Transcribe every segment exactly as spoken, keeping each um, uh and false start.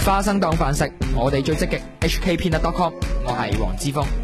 花生當飯食，我哋最積極。H K Peanut dot com， 我係黃之鋒。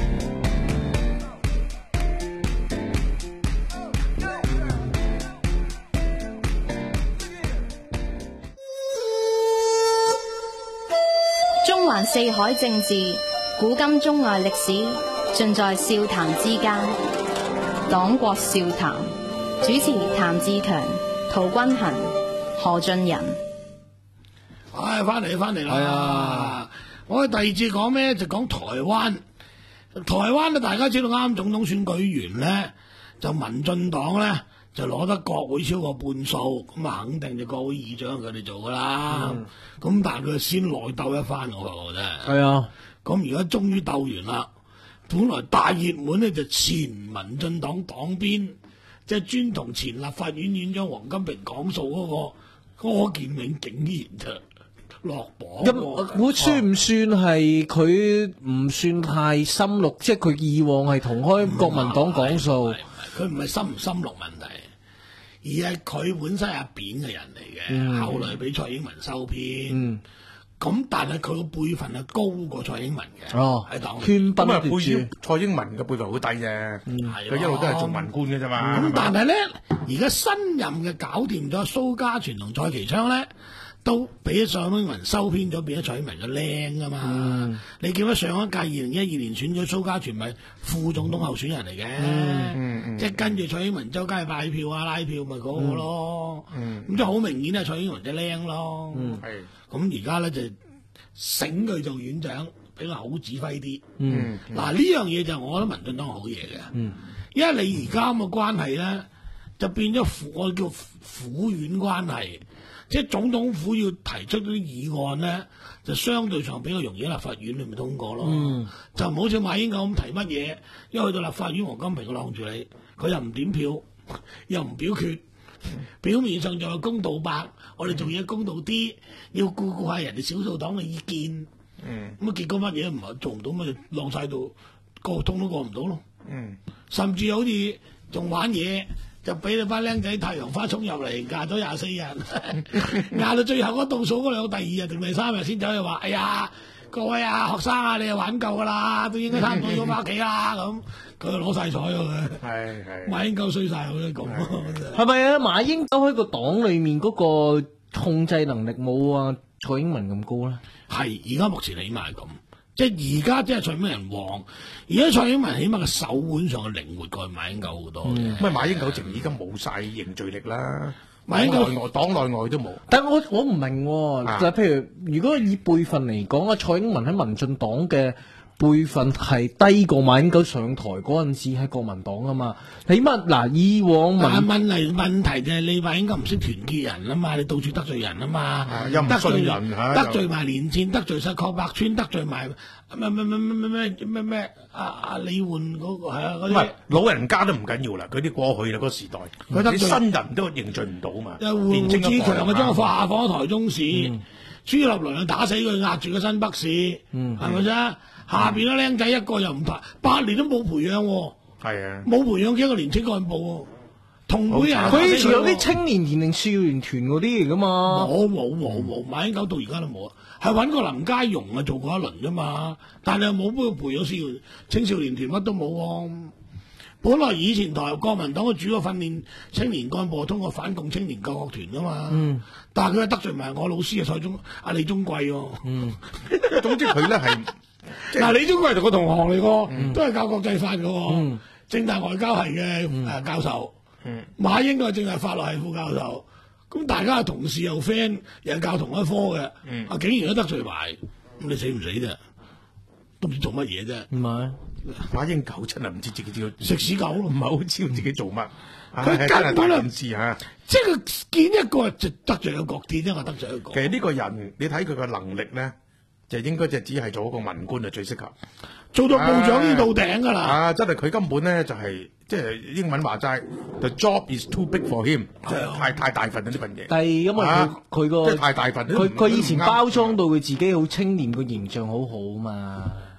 中環四海政治，古今中外歷史，盡在笑談之間。黨國笑談，主持譚志強、陶君行、何俊仁。 唉，翻嚟翻嚟啦！啊、我哋第二節講咩？就講台灣。台灣咧，大家知道啱總統選舉完咧，就民進黨咧就攞得國會超過半數，咁啊肯定就國會議長佢哋做噶啦。咁、嗯、但係佢先內鬥一番，我覺得。係啊。咁而家終於鬥完啦。本來大熱門咧就前民進黨黨鞭，即係專同前立法院院長黃金平講數嗰個柯建銘，竟然就落榜。 咁會算唔算係佢唔算太深綠？即係佢以往係同開國民黨講數， 佢唔係深唔深綠問題，而係佢本身係阿扁嘅人嚟嘅，嗯、後來俾蔡英文收編。嗯咁但係佢個輩份係高過蔡英文嘅，哦，喺黨圈咁啊，輩住蔡英文嘅輩份好低啫，佢、嗯、一路都係做文官嘅啫嘛。 咁、嗯、但係咧，而家新任嘅搞掂咗蘇嘉全同蔡其昌咧，都俾蔡英文收編咗，變咗蔡英文嘅靚啊嘛。嗯、你記得上一屆二零一二年選咗蘇嘉全咪副總統候選人嚟嘅，嗯嗯嗯、即係跟住蔡英文周街拜票啊拉票咪嗰個咯。咁即係好明顯係蔡英文嘅靚咯。嗯係咁而家咧就醒佢做院長，俾佢好指揮啲。嗯，嗱呢樣嘢就我覺得民進黨好嘢嘅。嗯，因為你而家咁嘅關係咧，就變咗我叫府院關係，即係總統府要提出啲議案咧，就相對上比較容易喺立法院裏面通過咯。嗯，就唔好似馬英九咁提乜嘢，一去到立法院黃金平佢晾住你，佢又唔點票，又唔表決。表面上就係公道白，我哋做嘢公道啲，要顧顧下人哋少數黨嘅意見。嗯，咁啊結果乜嘢唔係做唔到，咪就晾晒到過通都過唔到咯。嗯，甚至好似仲玩嘢，就俾你班僆仔太陽花衝入嚟，壓咗廿四日，壓到最後嗰倒數嗰兩個第二日定第三日先走去話，哎呀各位啊學生啊，你又玩夠噶啦，都應該差唔多要翻屋企啦咁。佢攞晒彩喎佢，係係馬英九衰晒，我都講， 係咪啊？馬英九喺個黨裏面嗰個控制能力冇啊蔡英文咁高咧？ 係而家目前起碼係咁，即係而家即係蔡英文旺，而家蔡英文起碼個手腕上嘅靈活過馬英九好多嘅。 咁啊、嗯、馬英九直而家冇晒凝聚力啦，馬英九內外黨內外都冇。 但係我我唔明、啊，就係、譬如如果以輩分嚟講啊，蔡英文喺民進黨嘅輩份係低過馬英九上台嗰陣時喺國民黨啊嘛，起碼嗱以往但係問題問題就係你馬英九唔識團結人啊嘛，你到處得罪人啊嘛， 啊又唔信人嚇， 得罪埋連戰，得罪晒郝柏村，得罪埋咩咩咩咩咩咩咩啊啊李煥嗰個係啊嗰啲， 唔係老人家都唔緊要啦，佢啲過去啦嗰個時代，佢啲新人都凝聚唔到啊嘛。 胡胡志強啊將佢化放咗台中市，朱立倫啊打死佢壓住個新北市，係咪啫？下邊啲僆仔一個又唔排，八年都冇培養喎。係啊，冇培養幾個年青幹部喎。同會人佢以前有啲青年團定少年團嗰啲嚟噶嘛？ 冇冇冇冇，馬英九到而家都冇啊，係揾個林佳龍啊做過一輪啫嘛。但係又冇幫佢培養少青少年團，乜都冇喎。本來以前台國民黨嘅主要訓練青年幹部通過反共青年救國團噶嘛。嗯，但係佢得罪埋我老師啊蔡中阿李宗貴喎。嗯， 總之佢咧係。 嗱，李宗貴同個同行嚟個，嗯、都係教國際法嘅，嗯、政大外交系嘅誒教授，嗯、馬英九政大法律系副教授，咁大家係同事又 friend，又係教同一科嘅，啊、嗯、竟然都得罪埋，咁你死唔死啫？都唔知做乜嘢啫？唔係馬英九真係唔知自己叫食屎狗，唔係好知道自己做乜， 佢根本都唔知嚇， 即係佢見一個就得罪一個，見一個得罪一個。 其實呢個人，你睇佢嘅能力咧。就應該就只係做一個文官就最適合， 做到部長呢到頂噶啦。 啊，真係佢根本咧就係、是、即係英文話齋 ，the job is too big for him，即係太太大份呢份嘢。 但係因為佢佢個即係太大份， 佢佢以前包裝到佢自己好青年個形象好好嘛。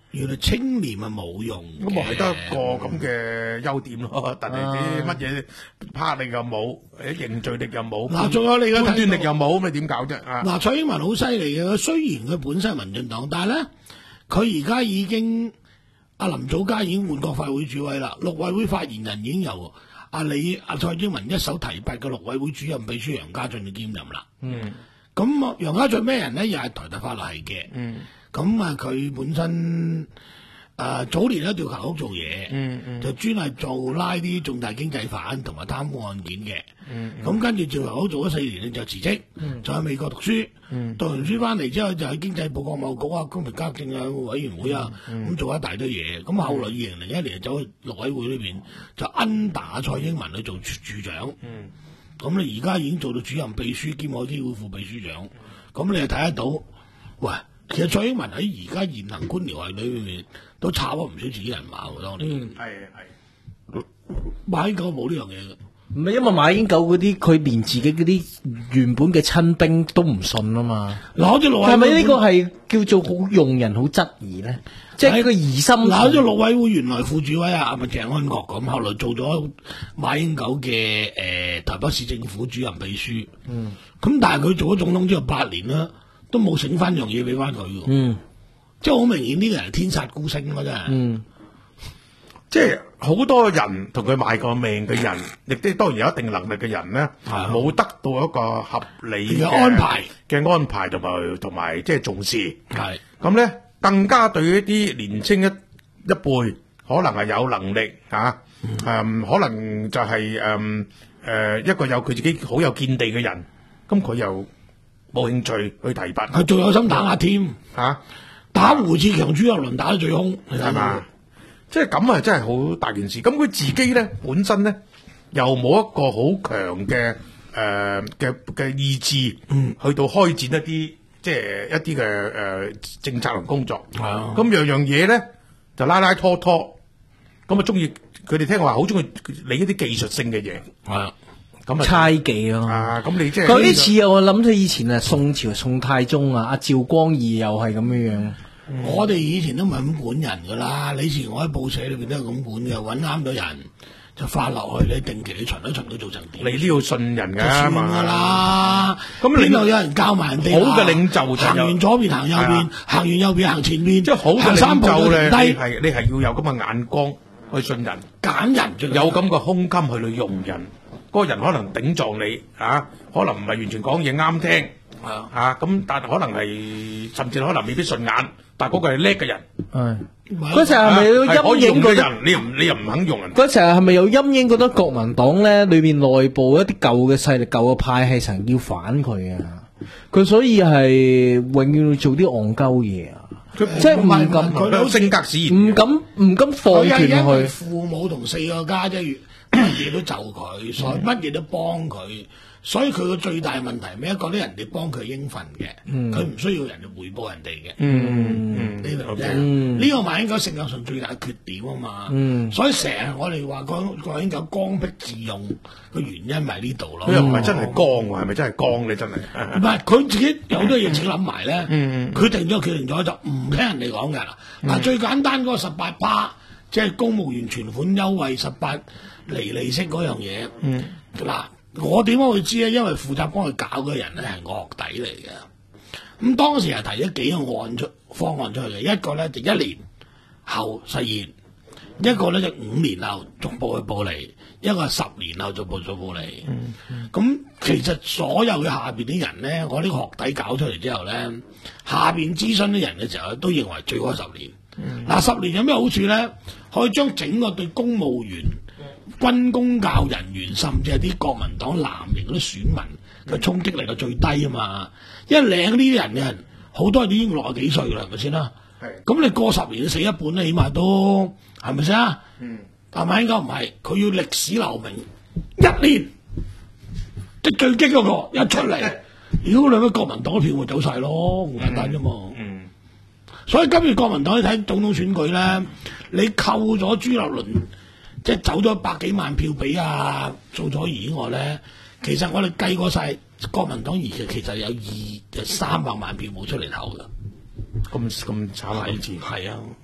原來青年係冇用嘅， 咁咪係得一個咁嘅優點咯。但係啲乜嘢魄力又冇，誒凝聚力又冇， 嗱，仲有你嘅判斷力又冇，咁你點搞啫？啊！ 嗱，蔡英文好犀利嘅，雖然佢本身係民進黨，但係咧佢而家已經阿林祖嘉已經換國發會主委啦，陸委會發言人已經由阿李阿蔡英文一手提拔嘅陸委會主任秘書楊家俊去兼任啦。嗯，咁楊家俊咩人咧？又係台大法律系嘅。嗯。咁啊，佢本身誒、呃、早年喺調查局做嘢，嗯嗯，就專係做拉啲重大經濟犯同埋貪污案件嘅。嗯，咁跟住調查局做咗四年咧就辭職，嗯、就喺美國讀書。嗯，讀完書翻嚟之後就喺經濟部國貿局啊、公平交易政策委員會啊，咁、嗯嗯、做一大堆嘢。咁後來二零零一年就走去陸委會呢邊，就 under 蔡英文去做處處長。嗯，咁你而家已經做到主任秘書兼海基會副秘書長，咁你就睇得到，喂。其實蔡英文喺而家現行官僚系裏面都插咗唔少自己人馬喎，當年。 嗯，係係。 馬英九冇呢樣嘢嘅， 唔係因為馬英九嗰啲，佢連自己嗰啲原本嘅親兵都唔信啊嘛。嗱，好似陸委會係咪呢個係叫做好用人好質疑咧？即係個疑心。嗱， 好似陸委會原來副主委啊，咪鄭安國咁，後來做咗馬英九嘅誒、呃、台北市政府主任秘書。嗯。咁但係佢做咗總統之後八年啦。都冇醒翻樣嘢俾翻佢嘅，嗯，即係好明顯呢個人係天煞孤星咯，真係，嗯， 即係好多人同佢賣過命嘅人，亦都當然有一定能力嘅人咧，冇得到一個合理嘅安排嘅安排同埋同埋即係重視， 係咁咧，更加對一啲年青一一輩可能係有能力嚇，誒、嗯、可能就係誒誒一個有佢自己好有見地嘅人，咁佢又冇興趣去提拔， 佢仲有心打壓添嚇，打胡志強、朱立倫打得最兇， 係嘛？即係咁啊，真係好大件事。咁佢自己咧本身咧又冇一個好強嘅誒嘅嘅意志，嗯，去到開展一啲即係一啲嘅誒政策同工作。係啊，咁樣樣嘢咧就拉拉拖拖，咁啊中意佢哋聽話，好中意理一啲技術性嘅嘢。係啊。 咁猜忌咯， 啊！咁你即係嗰啲似啊！我諗起以前啊，宋朝宋太宗啊，阿趙光義又係咁樣樣。 嗯、我哋以前都唔係咁管人噶啦，你以前我喺報社裏邊都係咁管嘅，揾啱咗人就發落去，你定期你巡一巡都做成點？ 你都要信人㗎， 算㗎啦。咁邊度有人教埋人哋？ 好嘅領袖就行完左邊行右邊，行完右邊行前邊， 即係好嘅領袖咧，你係你係要有咁嘅眼光去信人， 揀人， 有咁嘅胸襟去去用人。嗰個人可能頂撞你啊，可能唔係完全講嘢啱聽啊，咁但係可能係甚至可能未必順眼，但係嗰個係叻嘅人。係嗰時係咪有陰影嘅人？你又你又唔肯用人？ 嗰時係咪有陰影覺得國民黨咧裏邊內部一啲舊嘅勢力、舊嘅派係曾要反佢啊？佢所以係永遠要做啲戇鳩嘢啊！即係唔敢佢性格使然， 唔敢唔敢放權去。 佢父母同四個家姐。乜嘢都就佢，所以乜嘢都幫佢，所以佢個最大問題係咩？覺得人哋幫佢應份嘅，佢唔、嗯、需要人哋回報人哋嘅。嗯，你明唔明？呢個馬英九性格上最大缺點啊嘛。嗯，所以成日我哋話講馬英九剛愎自用個原因咪呢度咯。 佢又唔係真係剛喎，係咪真係剛你真係？ 唔係，佢自己有好多嘢自己諗埋咧。嗯，佢定咗決定咗就唔聽人哋講嘅啦。嗱、嗯，最簡單嗰個十八趴，即係公務員存款優惠十八。離利息嗰樣嘢，嗱、嗯，我點解會知咧？因為負責幫佢搞嘅人咧係我學弟嚟嘅。咁當時係提咗幾個案出方案出去嘅，一個咧就一年後實現，一個咧就五年後逐步去報利，一個係十年後逐步做報利。咁、嗯嗯、其實所有嘅下邊啲人咧，我呢個學弟搞出嚟之後咧，下邊諮詢啲人嘅時候都認為最好十年。嗱、嗯，十年有咩好處咧？可以將整個對公務員、軍公教人員，甚至係啲國民黨藍營嗰啲選民嘅衝擊力係最低啊嘛！因為領呢啲人嘅人好多人都已經六十幾歲啦，係咪先啦？係。咁你過十年死一半咧，起碼都係咪先啊？嗯。但係應該唔係，佢要歷史留名一年，即係最激嗰個一出嚟，如果兩個國民黨嘅票會走晒咯，好簡單啫嘛。嗯。嗯。所以今日國民黨你睇總統選舉咧，你扣咗朱立倫。即係走咗百幾萬票俾啊蘇楚怡以外咧，其實我哋計過晒國民黨而家其實有二就三百萬票冇出嚟投嘅， 咁咁慘啊！呢次係啊，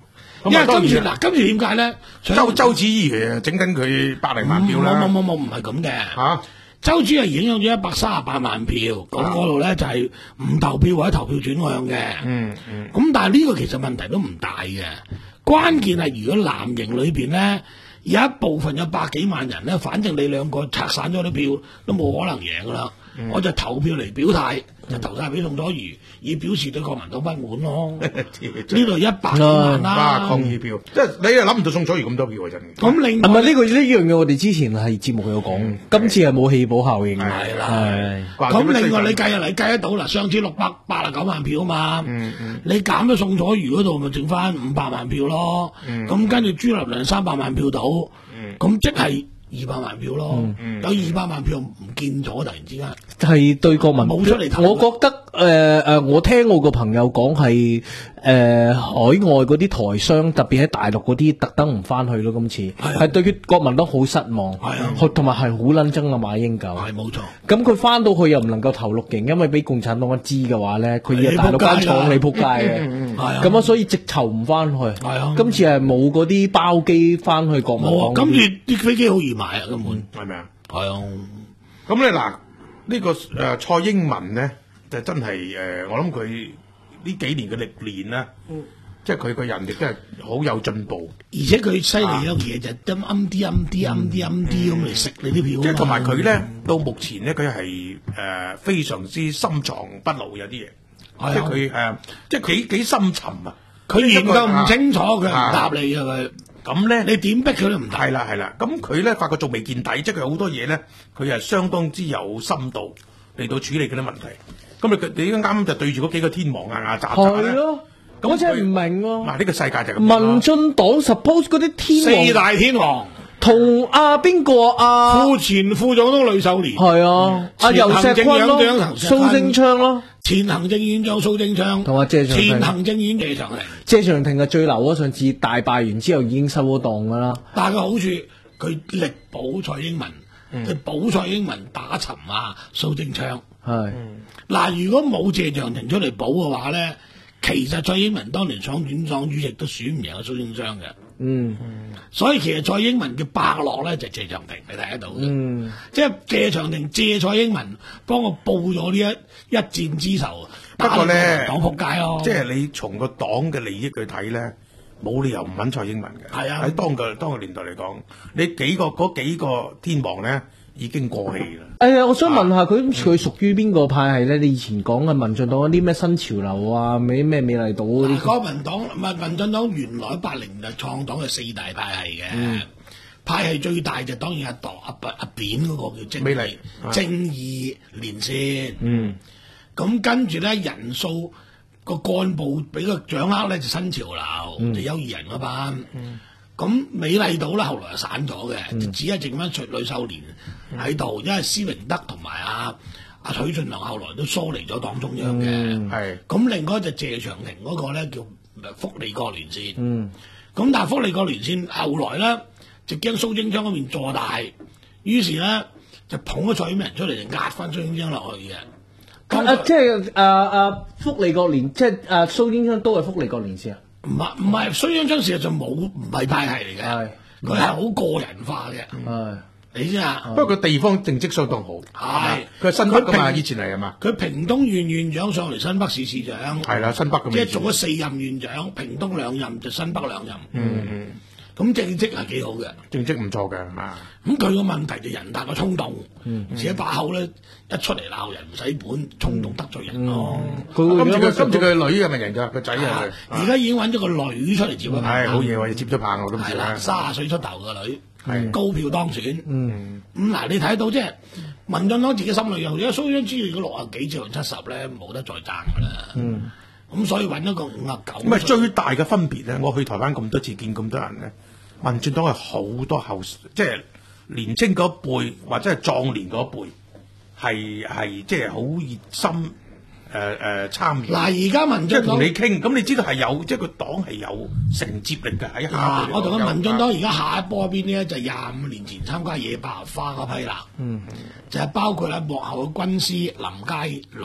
因為當然今次嗱，今次點解咧？ 周周子怡其實整緊佢百零萬票啦。 冇冇冇冇，唔係咁嘅。 嚇， 周子係影響咗一百三十八萬票，咁嗰度咧就係唔投票或者投票轉向嘅。 嗯嗯。 咁但係呢個其實問題都唔大嘅，關鍵係如果藍營裏邊咧有一部分有百幾萬人咧，反正你兩個拆散咗啲票都冇可能贏噶啦，嗯、我就投票嚟表態，就投晒俾宋楚瑜，以表示對國民黨不滿咯。呢度一百幾萬啦、 啊，抗議票，即係你又諗唔到宋楚瑜咁多票啊！真係。 咁另係咪呢個呢樣嘢？我哋之前係節目有講，嗯、今次係冇棄保效應。 係啦， 係。 咁另外你計下嚟計得到啦，上次六百八十九萬票啊嘛，嗯嗯、你減咗宋楚瑜嗰度，咪剩翻五百萬票咯。咁、嗯、跟住朱立倫三百萬票到，咁、嗯、即係二百萬票咯。嗯、有二百萬票唔見咗，突然之間係對國民冇出嚟投。 我覺得誒誒、呃呃，我聽我個朋友講係。誒、呃、海外嗰啲台商，特別喺大陸嗰啲，特登唔翻去咯。今次係、啊、對佢國民黨好失望，同埋係好撚憎啊馬英九。係冇錯。咁佢翻到去又唔能夠投綠營，因為俾共產黨一知嘅話咧，佢要大陸間廠你撲街嘅。咁啊，所以直頭唔翻去。係啊。今次係冇嗰啲包機翻去國民黨。冇啊！今次啲飛機好易買啊，根本係咪啊？係啊。 咁咧嗱，呢、呢個誒、呃、蔡英文咧，就真係誒、呃，我諗佢。呢幾年嘅歷練啦，嗯、即係佢個人亦都係好有進步， 而且佢犀利一樣嘢就係暗啲暗啲暗啲暗啲咁嚟食你啲票。 即係同埋佢咧，到目前咧，佢係誒非常之深藏不露有啲嘢， 嗯、 即係佢誒，即係幾幾深沉啊！ 佢研究唔清楚，佢唔答你啊佢。 咁咧， 你點逼佢都唔答。 係啦係啦，咁佢咧發覺仲未見底，即係佢好多嘢咧，佢係相當之有深度嚟到處理嗰啲問題。咁你你啱啱就對住嗰幾個天王啊啊雜雜咧，係咯， 我真係唔明喎。 嗱，呢個世界就係咁。 民進黨 suppose 嗰啲天王四大天王同阿邊個啊？ 副前副總統呂秀蓮係啊，阿游錫堃咯，蘇貞昌咯， 前行政院長蘇貞昌同阿謝長廷， 前行政院謝長廷。 謝長廷係最流啊！上次大敗完之後已經收咗檔噶啦。 但係個好處，佢力保蔡英文，佢保蔡英文打沉啊蘇貞昌。係嗱，如果冇謝長廷出嚟保嘅話咧，其實蔡英文當年想選黨主席都選唔贏阿蘇貞昌嘅。嗯，所以其實蔡英文嘅伯樂咧就係謝長廷，你睇得到嘅。嗯，即係謝長廷借蔡英文幫我報咗呢一一戰之仇。 不過咧， 黨仆街咯， 即係你從個黨嘅利益去睇咧，冇理由唔揾蔡英文嘅。係啊，喺當個當個年代嚟講，你幾個嗰幾個天王咧，已經過氣啦。 誒、哎，我想問下佢，佢屬於邊個派系咧？你以前講嘅民進黨嗰啲咩新潮流啊，咩咩美麗島嗰啲？ 國民黨唔係民進黨，原來八零年創黨嘅四大派系嘅，嗯、派系最大就當然係黨阿阿扁嗰個叫正美麗正義連線。嗯，咁跟住咧人數個幹部俾佢掌握咧就新潮流，嗯、就邱義仁嗰班。嗯咁美麗島咧，後來就散咗嘅，嗯、就只係剩翻徐呂秀蓮喺度，因為施榮德同埋阿阿許俊良後來都疏離咗黨中央嘅。係、嗯，咁另外就謝長廷嗰個咧叫福利國連線。嗯，咁但係福利國連線後來咧就驚蘇貞昌嗰邊坐大，於是咧就捧咗蔡英文出嚟，就壓翻蘇貞昌落去嘅。 啊，即係啊啊福利國連，即係啊蘇貞昌都係福利國連線啊？ 唔係唔係，蘇貞昌事實上冇唔係派系嚟嘅，佢係好個人化嘅。係你知啊？ 不過佢地方政績相當好，係佢係新北噶嘛，以前嚟係嘛？ 佢屏東縣縣長上嚟新北市市長， 係啦，新北咁。 即係做咗四任縣長，屏東兩任就新北兩任。嗯嗯，咁政績係幾好嘅， 政績唔錯嘅啊。 咁佢個問題就人大個衝動，而且把口咧一出嚟鬧人唔使本，衝動得罪人咯。 今次佢今次佢女係咪人㗎？個仔係而家已經揾咗個女出嚟接佢。 係好嘢喎，接咗棒喎，今次。 係啦，卅歲出頭個女，高票當選。嗯，咁嗱，你睇到即係民進黨自己心裏有，而家蘇貞昌如果六啊幾至七十咧，冇得再爭㗎啦。嗯，咁所以揾一個五啊九。 唔係最大嘅分別咧，我去台灣咁多次見咁多人咧，民進黨係好多後即係。年青嗰一輩或者係壯年嗰一輩，係係即係好熱心誒誒參與。嗱， 而家民進黨同你傾，咁你知道係有即係個黨係有承接力嘅喺下。 我同個民進黨而家下一波邊呢，就廿五年前參加野百合花嗰批啦。嗯，就係包括喺幕後嘅軍師林佳龍。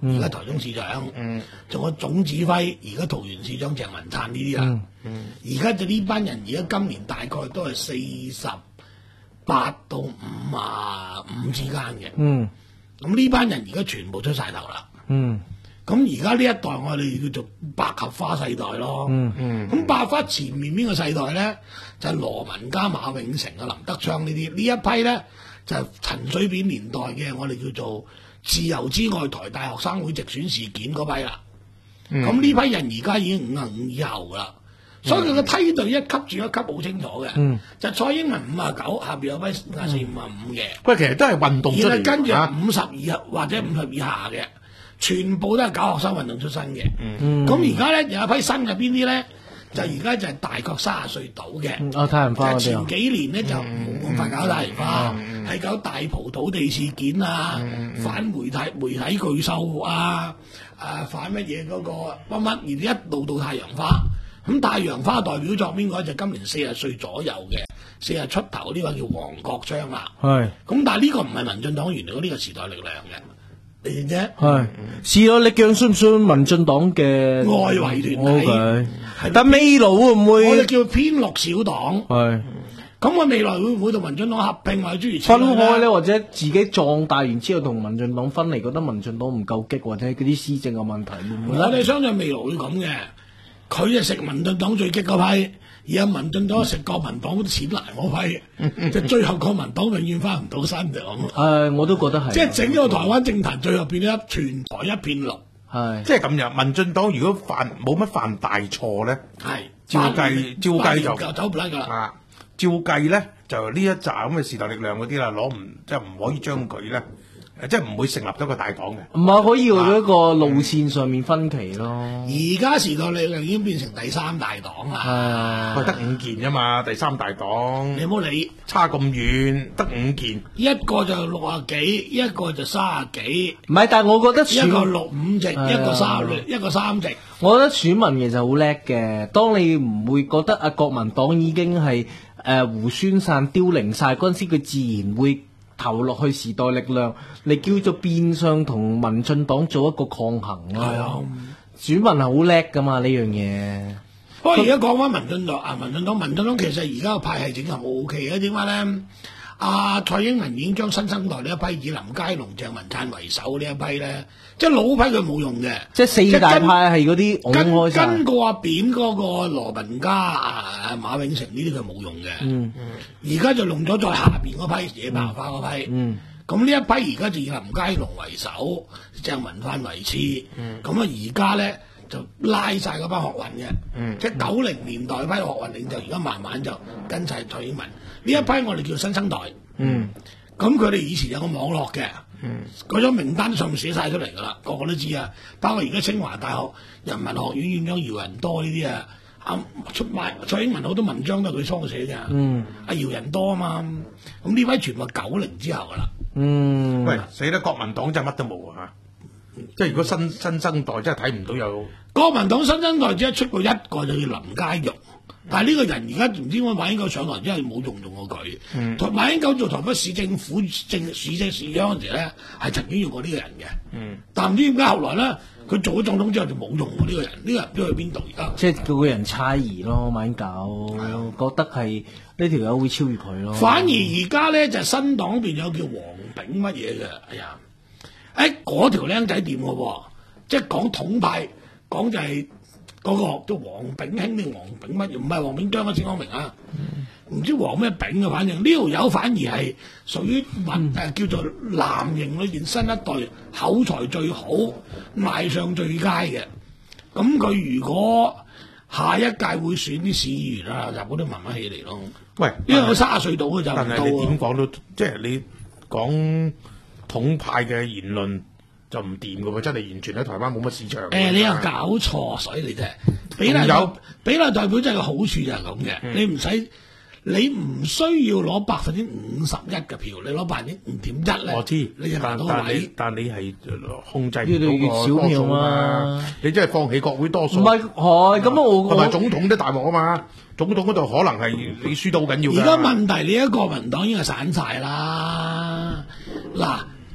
而家台中市長，仲有總指揮，而家桃園市長鄭文燦呢啲啦。而家就呢班人，而家今年大概都係四十八到五啊五之間嘅。 嗯， 咁呢班人而家全部出晒頭啦。 嗯， 咁而家呢一代我哋叫做百合花世代咯。 嗯嗯。咁百合花前面邊個世代咧，就係、是、羅文嘉、馬永成啊、林德昌呢啲。呢一批咧就係、是、陳水扁年代嘅，我哋叫做自由之外台大學生會直選事件嗰批啦。咁呢、嗯、批人而家已經五啊五以後噶啦。所以佢個梯隊一級轉一級好清楚嘅，嗯、就蔡英文五啊九，下邊有批五啊四、五啊五嘅。 喂，其實都係運動出嚟， 跟住五十以下或者五十以下嘅，全部都係搞學生運動出身嘅。咁而家咧有一批新嘅邊啲咧，就而家就係大概三十歲到嘅。 哦，太陽花嗰啲前幾年咧就冇咁快搞太陽花，係搞大埔土地事件啊，反媒體媒體巨獸啊，誒反乜嘢嗰個乜乜，而一路到太陽花。咁太陽花代表作邊個就今年四十歲左右嘅，四十出頭呢個叫黃國昌啦。係是。咁但係呢個唔係民進黨員嚟嘅，呢個時代力量嘅，你認啫？係。 時代力量算唔算民進黨嘅外圍團體？ Okay. 但未來會唔會？ 我哋叫偏綠小黨。係。咁我未來會唔會同民進黨合併或者諸如此類分開咧，或者自己壯大完之後同民進黨分離，覺得民進黨唔夠激，或者嗰啲施政嘅問題會唔會？ 我哋相信未來會咁嘅。佢就食民進黨最激嗰批，而家民進黨食國民黨嗰啲錢難嗰批，就最後國民黨永遠翻唔到身就咁。 係，我都覺得係。 即係整個台灣政壇最後變咗全台一片綠。係， 即係咁樣。民進黨如果犯冇乜犯大錯咧，係照計照計就走唔甩㗎啦。 啊，照計咧就呢一紮咁嘅時代力量嗰啲啦，攞唔即係唔可以將佢咧。即係唔會成立咗個大黨嘅， 唔係可以喺一個路線上面分歧咯。 而家時代力量已經變成第三大黨啦， 係得五件啫嘛，第三大黨。 你唔好理， 差咁遠，得五件， 一個就六啊幾，一個就三啊幾。 唔係，但係我覺得一個六五席，一個三一個三席。 我覺得選民其實好叻嘅，當你唔會覺得啊國民黨已經係誒胡宣散凋零晒嗰陣時，佢自然會投落去時代力量，你叫做變相同民進黨做一個抗衡咯。係啊，選民係好叻噶嘛呢樣嘢。 不過而家講翻民進黨啊，民進黨民進黨其實而家個派系整係好 O K 嘅，點解咧？阿蔡英文已經將新生代呢一批以林佳龍、鄭文燦為首呢一批咧，即係老批佢冇用嘅， 即係四大派係嗰啲跟跟，跟過阿扁嗰個羅文嘉、啊馬永成呢啲佢冇用嘅。嗯嗯，而家就用咗在下邊嗰批野百合花嗰批。嗯，咁呢一批而家就以林佳龍為首，鄭文燦為次。嗯，咁啊而家咧就拉晒嗰班學運嘅。嗯，即係九零年代批學運領袖，而家慢慢就跟晒蔡英文。呢一批我哋叫新生代，嗯，咁佢哋以前有個網絡嘅，嗯，嗰張名單上面寫晒出嚟噶啦，個個都知啊。包括而家清華大學人文學院院長姚人多呢啲啊，啊出賣蔡英文好多文章都係佢初寫嘅，嗯，阿姚人多啊嘛，咁呢批全部九零之後噶啦，嗯， 喂，死得國民黨真係乜都冇啊！即係如果新新生代真係睇唔到有國民黨新生代只係出過一個就叫林佳龍。但係呢個人而家唔知點解馬英九上台之後冇用用過佢。嗯，馬英九做台北市政府政市政市長嗰陣時咧，係曾經用過呢個人嘅。嗯，但唔知點解後來咧，佢做咗總統之後就冇用過呢個人。呢、呢個人唔知去邊度而家。 即係叫個人猜疑咯，馬英九，的覺得係呢條友會超越佢咯。 反而而家咧就係、新黨邊有叫黃炳乜嘢嘅，哎呀，誒嗰條僆仔掂嘅喎，即係講統派，講就係、是。嗰個叫黃炳興定黃炳乜嘢？唔係黃炳章啊，先講明啊！唔、嗯、知黃咩炳啊，反正呢條友反而係屬於文誒叫做藍營裏邊新一代口才最好、賣相最佳嘅。咁佢如果下一屆會選啲市議員啊，就嗰啲慢慢起嚟咯。喂，因為佢卅歲到嘅就唔到啊。 但係你點講都即係你講統派嘅言論。就唔掂㗎喎，真係完全喺台灣冇乜市場。誒、 欸，你又搞錯，所以你真係比例有比例代表真係個好處就係咁嘅，嗯、你唔使你唔需要攞百分之五十一嘅票，你攞百分之五點一咧。我知，你就拿到位。但你係控制唔到個多數嘛？ 你真係放棄國會多數。 唔係，係咁我同埋總統都大鑊啊嘛！總統嗰度可能係你輸到好緊要。 而家問題你一個國民黨已經係散晒啦，嗱。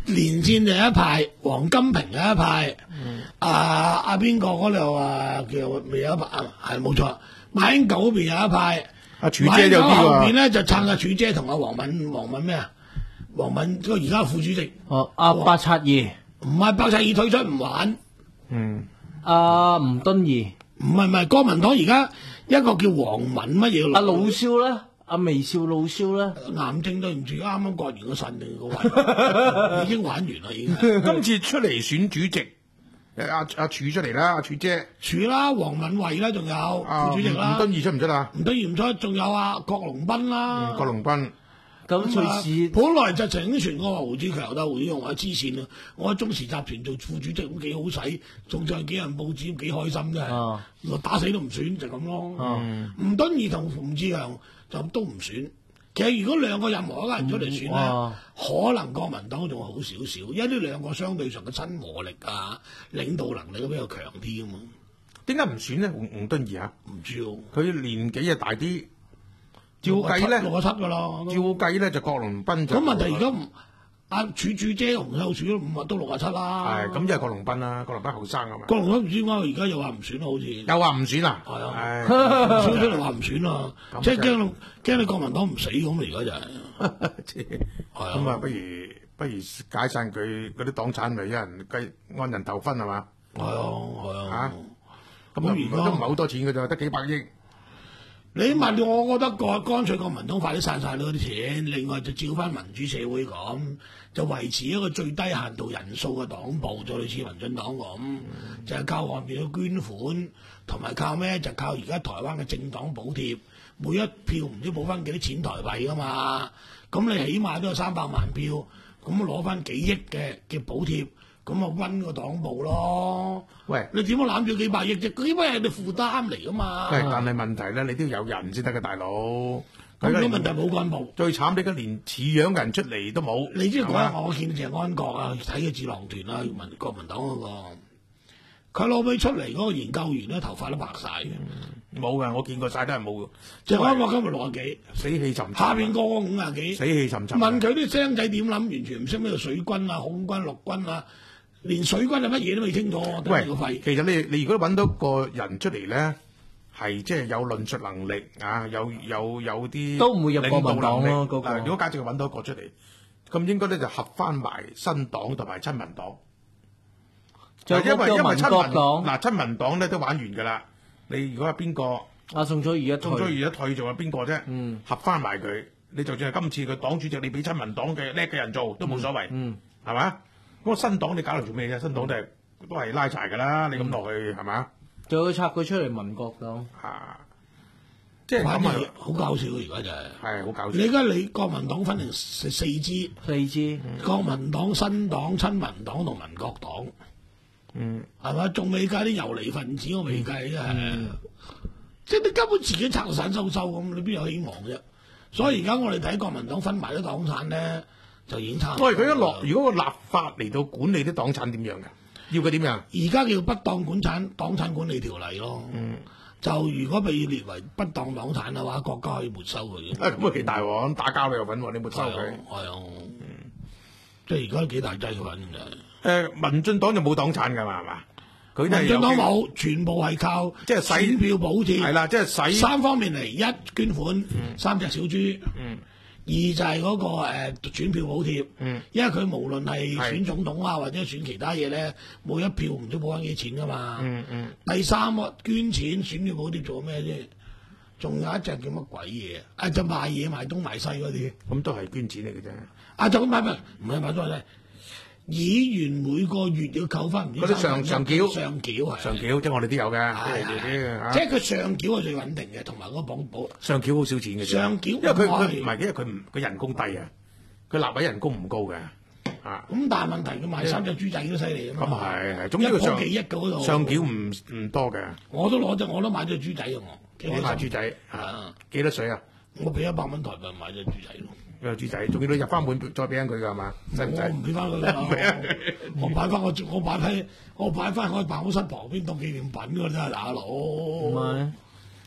連戰就一派，黃金平有一派，啊阿邊個嗰度啊叫未有一派，係冇錯，馬英九嗰邊有一派， 阿柱姐有啲後喎邊咧就撐阿柱姐同阿黃敏黃敏咩啊？黃敏個而家副主席， 哦，阿八七二， 唔係白齊爾退出唔玩， 嗯， 阿吳敦義， 唔係唔係國民黨而家一個叫黃敏乜嘢？ 阿老少咧，阿微笑老少咧， 癌症對唔住，啱啱割完個腎定個胃，已經玩完啦已經。 今次出嚟選主席，阿阿柱出嚟啦，阿柱姐， 處啦，黃敏惠啦，仲有啊副主席啦， 吳敦義出唔出啊？ 唔得唔出，仲有啊郭龍斌啦， 嗯郭龍斌。 咁隨時本來就曾經傳過話胡志強得胡志勇話黐線啊！我喺中時集團做副主席咁幾好使，仲上幾人報紙幾開心真係， 啊打死都唔選就咁咯。 嗯吳敦義同胡志強就都唔選。其實如果兩個任何一個人出嚟選咧， 嗯可能國民黨仲好少少，因為呢兩個相對上嘅親和力啊、領導能力都比較強啲啊嘛。 點解唔選呢？吳吳敦義啊， 唔知喎， 佢年紀又大啲，照計咧， 六個七噶啦。 照計咧就郭龍斌就咁問題而家唔阿柱柱姐洪秀柱都五啊都六啊七啦。 係咁，即係郭龍斌啦，郭龍斌後生啊嘛， 郭龍斌唔知點解而家又話唔選啦，好似又話唔選啊， 係啊唉燒出嚟話唔選啦， 咁即係就驚你驚你國民黨唔死咁啊！而家就係係咁啊，不如不如解散佢嗰啲黨產，咪一人計按人頭分係嘛？ 係啊係啊啊。咁咁而家而家都唔係好多錢嘅啫，得幾百億。 你問我，覺得個乾脆國民黨快啲散晒嗰啲錢，另外就照翻民主社會咁，就維持一個最低限度人數嘅黨部，就類似民進黨咁， 嗯就係靠外邊嘅捐款，同埋靠咩？就靠而家台灣嘅政黨補貼，每一票唔知補翻幾多錢台幣噶嘛，咁你起碼都有三百萬票，咁攞翻幾億嘅嘅補貼。咁啊，溫個黨部咯。 喂， 你點樣攬住幾百億啫？嗰啲乜係你負擔嚟噶嘛？ 喂，但係問題咧，你都要有人先得嘅，大佬。 咁佢啲問題冇幹部。 最慘，你而家連似樣嘅人出嚟都冇。 你知嗰係嘛日我見謝安國啊，睇嘅智囊團啊，民國民黨嗰、個，佢攞俾出嚟嗰個研究員咧，頭髮都白晒嘅。 冇㗎，我見過晒都係冇嘅。 謝安國今日六啊幾， 死氣沉沉， 下邊個個五啊幾。 死氣沉沉。 問佢啲僆仔點諗，完全唔識咩叫水軍啊、空軍、陸軍啊，連水軍係乜嘢都未清楚。 喂頂你個肺！ 其實你你如果揾到個人出嚟咧，係即係有論述能力啊，有有有啲都唔會入國民黨咯領導能力嗰個啊如果假設佢揾到一個出嚟，咁應該咧就合翻埋新黨同埋親民黨。 仲有因為因為嗰個民國親民黨， 嗱親民黨咧都玩完㗎啦。你如果係邊個？ 阿宋楚瑜一中咗退， 而一退仲有邊個啫？ 嗯合翻埋佢，你就算係今次嘅黨主席，你俾親民黨嘅叻嘅人做都冇所謂， 嗯， 係嘛？嗰個新黨你搞嚟做咩啫？新黨都係都係拉柴㗎啦，你咁落去係嘛？ 仲要插佢出嚟民國黨， 啊，即係反而咁啊， 好搞笑嘅而家就係、 係好搞笑你。而家你國民黨分成四四支， 四支， 國民黨、新黨、親民黨同民國黨， 嗯， 係嘛？仲未計啲游離分子，我未計真係。即係你根本自己拆散收收咁，你邊有希望啫？所以而家我哋睇國民黨分埋啲黨產咧，就已經差唔多。 喂，佢一落，如果個立法嚟到管理啲黨產點樣嘅？要佢點樣？ 而家叫不當管產黨產管理條例咯。 嗯， 就如果被列為不當黨產嘅話，國家可以沒收佢嘅。 啊咁啊幾大喎！咁打交你又揾喎，你沒收佢。 係啊，即係而家都幾大劑嘅揾嘅。 誒，民進黨就冇黨產㗎嘛，係嘛？佢都係民進黨有冇，全部係靠即係使選票補貼。 係啦，即係使三方面嚟，一捐款，三隻小豬。 嗯二就係嗰、個誒、呃、選票補貼。 嗯因為佢無論係係選總統啊，或者選其他嘢咧，每一票唔知補翻幾錢噶嘛。 嗯嗯。 第三個捐錢選票補貼做咩啫？仲有一隻叫乜鬼嘢啊？就賣嘢賣東賣西嗰啲。 咁都係捐錢嚟嘅啫。 啊，就咁買咪唔係買咗咧？議員每個月要扣翻唔知嗰啲上上繳上繳係上繳即係我哋都有嘅， 係即係啲啊即係佢上繳係最穩定嘅，同埋嗰個保保上繳好少錢嘅啫。 上繳因為佢唔係佢唔係，因為佢唔佢人工低啊，佢立委人工唔高嘅啊。 咁，但係問題佢賣三隻豬仔都犀利啊咁嘛。 係係，總之佢上一個幾億嘅嗰度上繳唔唔多嘅。 我都攞隻，我都買隻豬仔啊！我幾你開心買豬仔啊？ 啊！ 幾多水啊？ 我俾一百蚊台幣買隻豬仔咯。 個豬仔，仲要你入翻本再俾緊佢㗎係嘛？使唔使？ 我唔俾翻佢啦，我擺翻我我擺喺我擺翻我辦公室旁邊當紀念品㗎真係大佬。 唔係，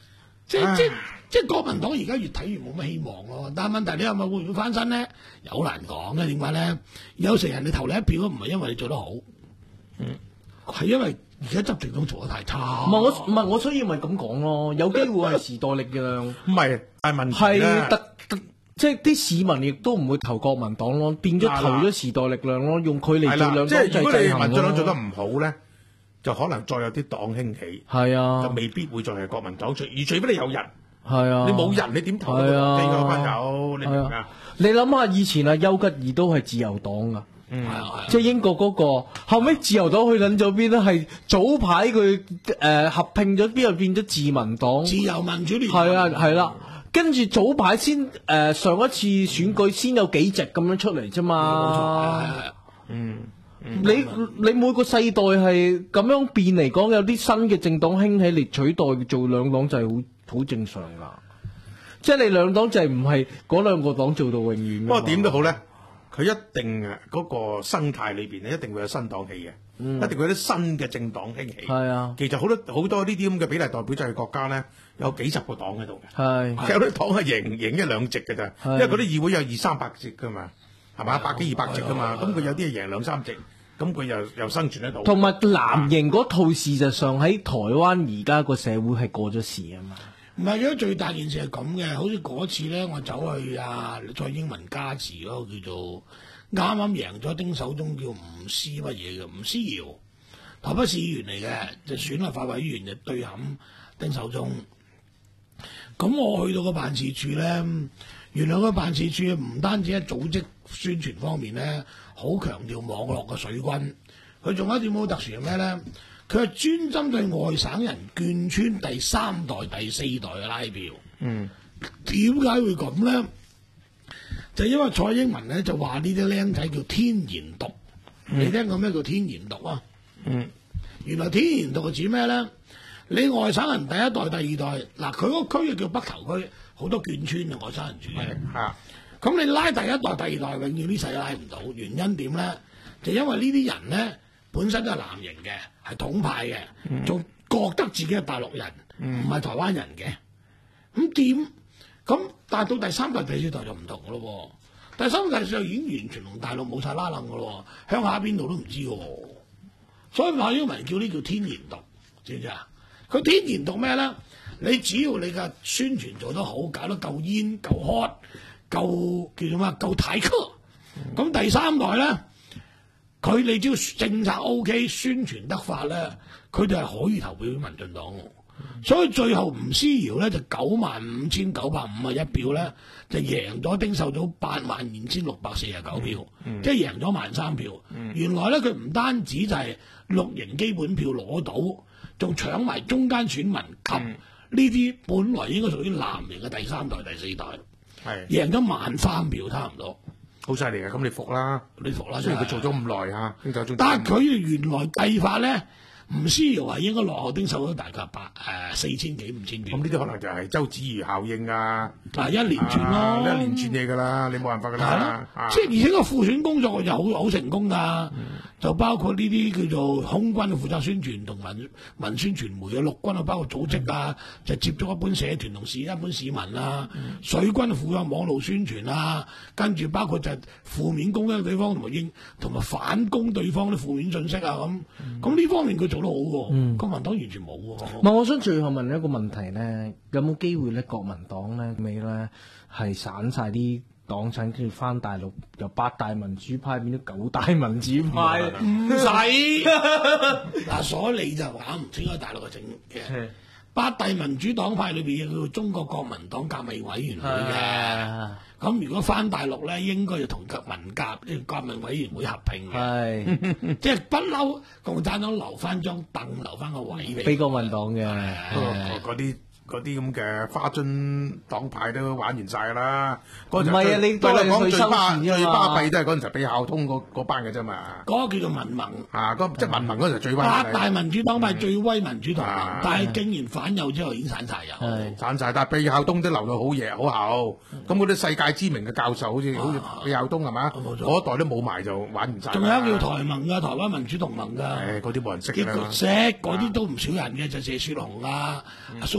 即唉即即國民黨而家越睇越冇乜希望咯。但係問題你係咪會唔會翻身咧？有好難講嘅。點解咧？有時人哋投你一票都唔係因為你做得好，嗯，係因為而家執政黨做得太差。 唔係我唔係我，所以咪咁講咯。有機會係時代力量， 唔係係問題係咧特特即係啲市民亦都唔會投國民黨咯，變咗投咗時代力量咯，用佢嚟係啦， 做兩即係如果你制衡民進黨做得咯。 唔好咧，就可能再有啲黨興起， 係啊就，未必會再係國民黨出，而除非你有人， 係啊， 你冇人你點投到係啊地嗰班友？你明唔明啊？ 你諗下以前啊，丘吉爾都係自由黨噶。 係啊係啊即係英國嗰、個，後尾自由黨去撚咗邊咧？係早排佢誒合併咗，邊又變咗自民黨？ 自由民主聯盟係啊係啦，跟住早排先誒、呃、上一次選舉先有幾隻咁樣出嚟啫冇錯係嘛。 係係嗯， 你你每個世代係咁樣變嚟講，有啲新嘅政黨興起嚟取代做兩黨就係好好正常噶。即係你兩黨就係唔係嗰兩個黨做到永遠㗎嘛。 不過點都好咧，佢一定啊嗰個生態裏邊咧，一定會有新黨起嘅，一定會有啲新嘅政黨興起。 係啊其實好多好多呢啲咁嘅比例代表制嘅國家咧，有幾十個黨喺度嘅。 係有啲黨係贏贏一兩席嘅咋，因為嗰啲議會有二三百席噶嘛，係嘛，百幾二百席噶嘛，咁佢有啲係贏兩三席，咁佢又又生存得到。 同埋藍營嗰套事實上喺台灣而家個社會係過咗時啊嘛。 唔係嘅，最大件事係咁嘅，好似嗰次咧，我走去啊蔡英文加持嗰個叫做啱啱贏咗丁守中叫吳思乜嘢嘅吳思瑤，台北市議員嚟嘅，就選立法委員就對冚丁守中。咁我去到個辦事處咧，原來個辦事處唔單止喺組織宣傳方面咧，好強調網絡嘅水軍，佢仲有一點好特殊係咩咧？佢係專針對外省人眷村第三代、第四代嘅拉票。 嗯， 點解會咁咧？就因為蔡英文咧就話呢啲僆仔叫天然獨。你聽過咩叫天然獨啊？ 嗯， 原來天然獨係指咩咧？你外省人第一代、第二代，嗱佢嗰個區就叫北投區，好多眷村嘅外省人住嘅。 嚇， 咁你拉第一代、第二代，永遠呢世都拉唔到。原因點咧？就因為呢啲人咧本身都係藍營嘅，係統派嘅，仲、覺得自己係大陸人，唔係、台灣人嘅。咁點？咁但係到第三代、第四代就唔同嘅咯喎。第三代、第四代已經完全同大陸冇晒拉楞嘅咯喎，鄉下邊度都唔知嘅喎。所以馬英文叫呢叫天然獨，知唔知啊？佢天然獨咩咧？你只要你嘅宣傳做得好，搞得夠煙、夠 hot、夠叫做咩？夠體克。咁、第三代咧，佢你只要政策 OK、宣傳得法咧，佢哋係可以投票俾民進黨嘅。所以最後吳思瑤咧就九萬五千九百五十一票咧，就贏咗丁守中八萬二千六百四十九票，即係贏咗萬三票。原來咧佢唔單止就係綠營基本票攞到，仲搶埋中間選民及呢啲本來應該屬於藍營嘅第三代、第四代， 係贏咗萬三票差唔多。 好犀利嘅，咁你服啦， 你服啦， 雖然佢做咗咁耐嚇，丁守中， 但係佢原來計法咧，吳思瑤係應該落後丁守中大概八誒四千幾五千票。 咁呢啲可能就係周子瑜效應啊， 嗱一連串咯， 啊一連串嘢㗎啦，你冇辦法㗎係啦， 咯，即係而且個輔選工作就好好成功㗎，就包括呢啲叫做空軍負責宣傳同民民宣傳媒啊，陸軍啊包括組織啊，就接觸一般社團同市一般市民啊，水軍負責網絡宣傳啊，跟住包括就負面攻擊對方同埋應同埋反攻對方啲負面信息啊咁，咁呢方面佢做得好喎，國民黨完全冇喎。 唔係，我想最後問你一個問題咧，有冇機會咧？國民黨咧尾咧係散晒啲黨產，跟住翻大陸由八大民主派變咗九大民主派， 唔使嗱，所以你就搞唔清楚大陸嘅政嘅八大民主黨派裏邊有叫做中國國民黨革命委員會嘅。咁如果翻大陸咧，應該就同革民革呢個革命委員會合併嘅， 係即係不嬲共產黨留翻張凳，留翻個位俾俾國民黨嘅。 嗰嗰啲嗰啲咁嘅花樽黨派都玩完晒㗎啦。嗰陣唔係啊你都係講最去收巴錢啫嘛最巴閉都係嗰陣時俾孝通嗰嗰班嘅啫嘛。 嗰個叫做民盟。 啊，嗰即係民盟嗰陣時最威八大民主黨派最威民主同盟啊， 但係竟然反右之後已經散晒油。 係散晒，但係俾孝東都留到好嘢好後。咁嗰啲世界知名嘅教授，好似好似俾孝東係嘛？ 冇錯嗰一代都冇埋就玩唔晒。 仲有一個叫台盟㗎，台灣民主同盟㗎。 誒，嗰啲冇人識㗎啦結局。識嗰啲都唔少人嘅，就謝雪紅啊、阿蘇生啦，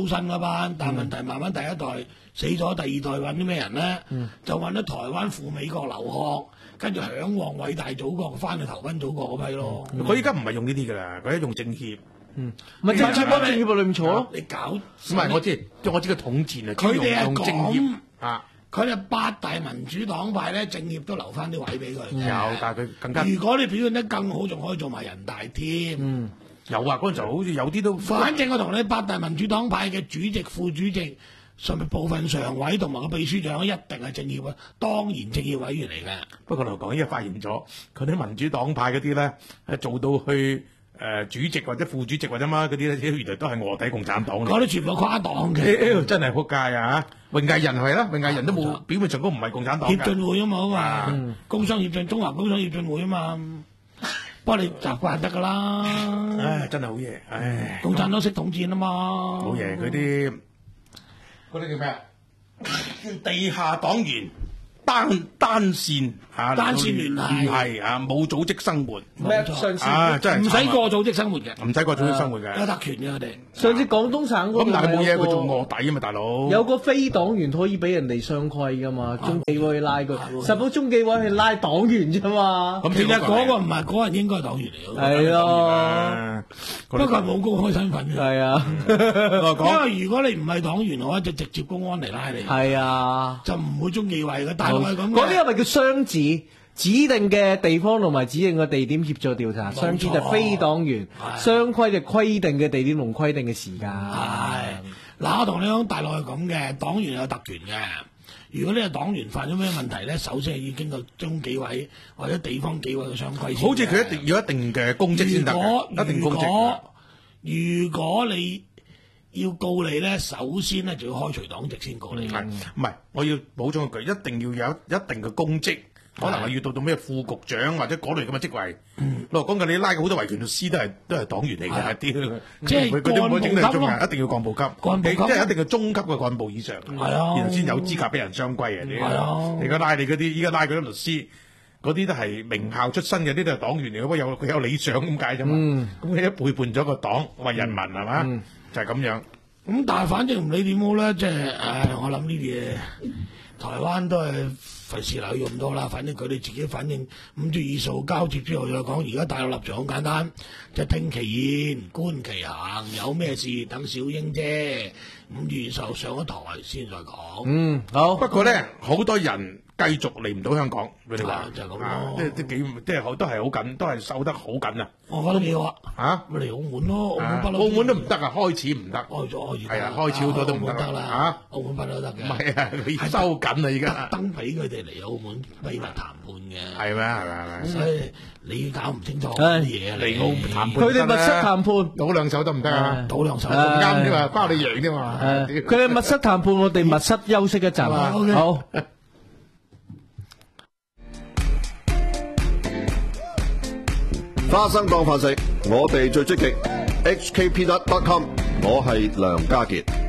班，但係問題慢慢第一代死咗，第二代揾啲咩人咧？ 嗯、 就揾咗台灣赴美國留學，跟住嚮往偉大祖國，翻去投奔祖國嗰批咯。 佢依家唔係用呢啲㗎啦，佢而家用政協。 嗯，咪政協幫政協裏面坐咯。 你搞唔係我知，我知個統戰啊， 佢哋係用政協啊。 佢哋八大民主黨派咧，政協都留翻啲位俾佢。 有，但係佢更加。 如果你表現得更好，仲可以做埋人大添。 嗯， 有啊，嗰陣時候好似有啲都。 反正我同你八大民主黨派嘅主席、副主席，甚至部分常委同埋個秘書長，一定係政協啊，當然政協委員嚟嘅。 不過嚟講，依家發現咗，佢啲民主黨派嗰啲咧，係做到去。誒、呃、主席或者副主席或者乜嗰啲咧，原來都係臥底共產黨嚟。 嗰啲全部跨黨嘅、 欸，真係撲街啊！榮毅人係啦，榮毅人都冇表面上都唔係共產黨。 協進會啊嘛，好嘛、 嗯， 工商協進、中華工商協進會啊嘛。不過你習慣得㗎啦。 唉，真係好嘢，唉， 共產黨識統戰啊嘛。 好嘢，佢啲嗰啲叫咩啊？叫地下黨員。單單線嚇， 單線聯繫係啊，冇組織生活， 咩上次啊，真係唔使過組織生活嘅， 唔使過組織生活嘅， 有特權嘅佢哋。 上次廣東省嗰咁，但係冇嘢，佢個做臥底啊嘛，大佬。 有個非黨員可以俾人哋雙規噶嘛，中紀委拉佢，實報中紀委係拉黨員啫嘛。 咁其實嗰個唔係嗰人應該係黨員嚟嘅。 係咯， 不過冇公開身份嘅。 係啊， 因為如果你唔係黨員嘅話，就直接公安嚟拉你。 係啊， 就唔會中紀委嘅。大陸係咁嘅。 嗰啲係咪叫雙指？指定嘅地方同埋指定嘅地點協助調查，雙指就非黨員，雙規就規定嘅地點同規定嘅時間。 係嗱，我同你講，大陸係咁嘅，黨員有特權嘅。如果呢個黨員犯咗咩問題咧，首先係要經過中紀委或者地方紀委嘅雙規。 好似佢一定要一定嘅公職先得嘅，一定公職。 如果如果你要告你咧，首先咧就要開除黨籍先告你。 係唔係？我要補充一句，一定要有一定嘅公職。可能係要到到咩副局長或者嗰類咁嘅職位。我講緊你拉嘅好多維權律師都係都係黨員嚟嘅，啲即係幹部級咯， 一定要幹部級， 幹部級即係一定係中級嘅幹部以上， 係啊， 然後先有資格俾人雙規嘅。 係啊， 你而家拉你嗰啲，依家拉嗰啲律師，嗰啲都係名校出身嘅，啲都係黨員嚟嘅，不過有佢有理想咁解啫嘛。咁佢一背叛咗個黨為人民係嘛，就係咁樣。 咁但係反正唔理點好咧，即係唉，我諗呢啲嘢，台灣都係。費事留用咁多啦，反正佢哋自己反正五月二十號交接之後再講。而家大陸立場好簡單，就聽其言，觀其行，有咩事等小英啫。五月二十號上咗台先再講。 嗯，好。 不過咧，好多人繼續嚟唔到香港，佢哋話就係咁咯， 即係都幾即係好都係好緊，都係收得好緊啊！ 我覺得幾好啊！ 嚇， 咪嚟澳門咯，澳門不嬲。 澳門都唔得啊，開始唔得。 開咗開始。 係啊，開始好多都唔得啦。 嚇， 澳門不嬲得嘅。 唔係啊，佢收緊啊，而家。 特登俾佢哋嚟澳門秘密談判嘅。 係咩？係咪？係咪？ 所以你搞唔清楚啲嘢嚟澳門談判。 佢哋密室談判， 倒兩手得唔得啊？ 倒兩手唔啱啫嘛，包你贏啫嘛。 佢哋密室談判，我哋密室休息一陣。好。 花生當飯食，我哋最積極。H K Peanut dot com， 我係梁家傑。